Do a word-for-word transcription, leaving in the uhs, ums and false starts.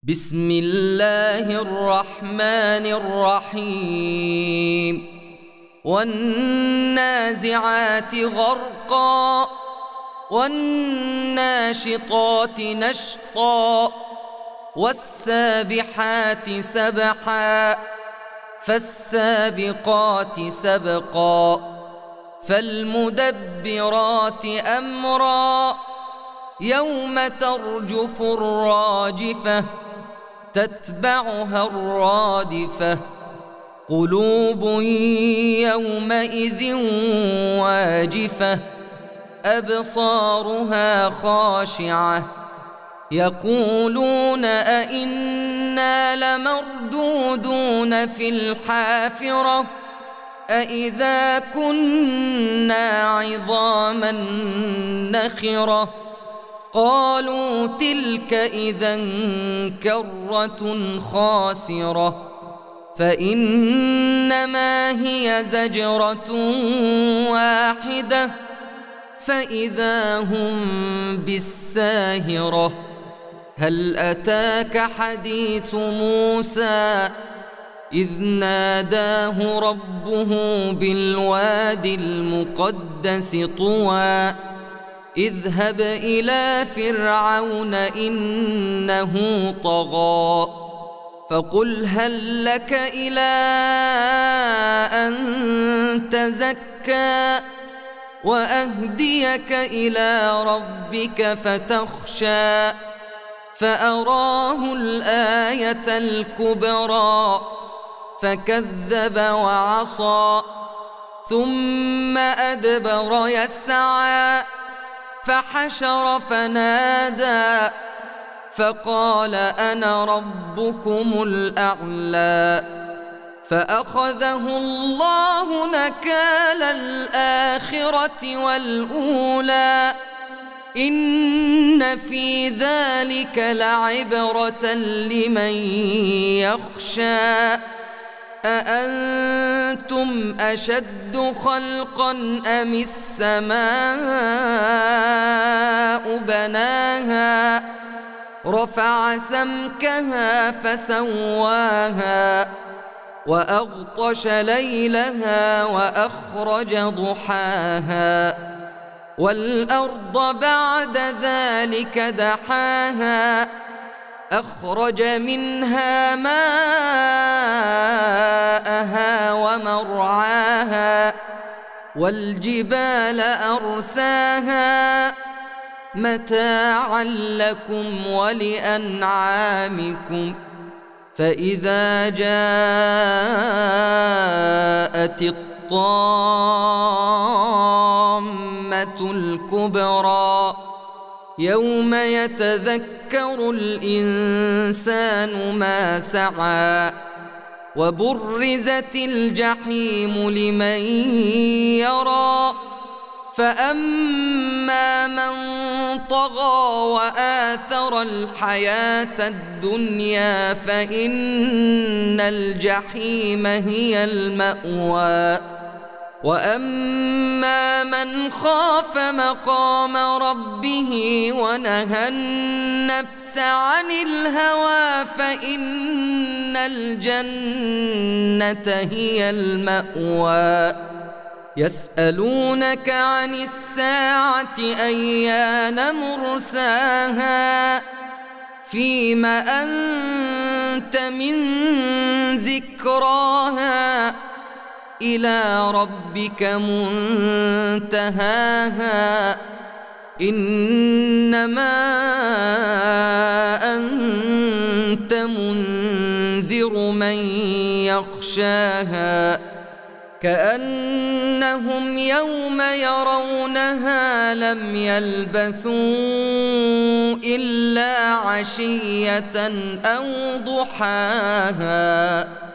بسم الله الرحمن الرحيم والنازعات غرقا والناشطات نشطا والسابحات سبحا فالسابقات سبقا فالمدبرات أمرا يوم ترجف الراجفة تتبعها الرادفة قلوب يومئذ واجفة أبصارها خاشعة يقولون أئنا لمردودون في الحافرة أئذا كنا عظاما نخرة قالوا تلك إذا كرة خاسرة فإنما هي زجرة واحدة فإذا هم بالساهرة هل أتاك حديث موسى إذ ناداه ربه بالوادي المقدس طوى اذهب إلى فرعون إنه طغى فقل هل لك إلى أن تزكى وأهديك إلى ربك فتخشى فأراه الآية الكبرى فكذب وعصى ثم أدبر يسعى فحشر فنادى فقال أنا ربكم الأعلى فأخذه الله نكال الآخرة والأولى إن في ذلك لعبرة لمن يخشى أأنتم أشد خلقا أم السماء بناها رفع سمكها فسواها وأغطش ليلها وأخرج ضحاها والأرض بعد ذلك دحاها أخرج منها ماءها ومرعاها والجبال أرساها متاعا لكم ولأنعامكم فإذا جاءت الطامة الكبرى يوم يتذكر الإنسان ما سعى وبرزت الجحيم لمن يرى فأما من طغى وآثر الحياة الدنيا فإن الجحيم هي المأوى وأما من خاف مقام ربه ونهى النفس عن الهوى فإن الجنة هي المأوى يسألونك عن الساعة أيان مرساها فيم أنت من ذكراها إلى ربك منتهاها إنما أنت منذر من يخشاها كأنهم يوم يرونها لم يلبثوا إلا عشية أو ضحاها.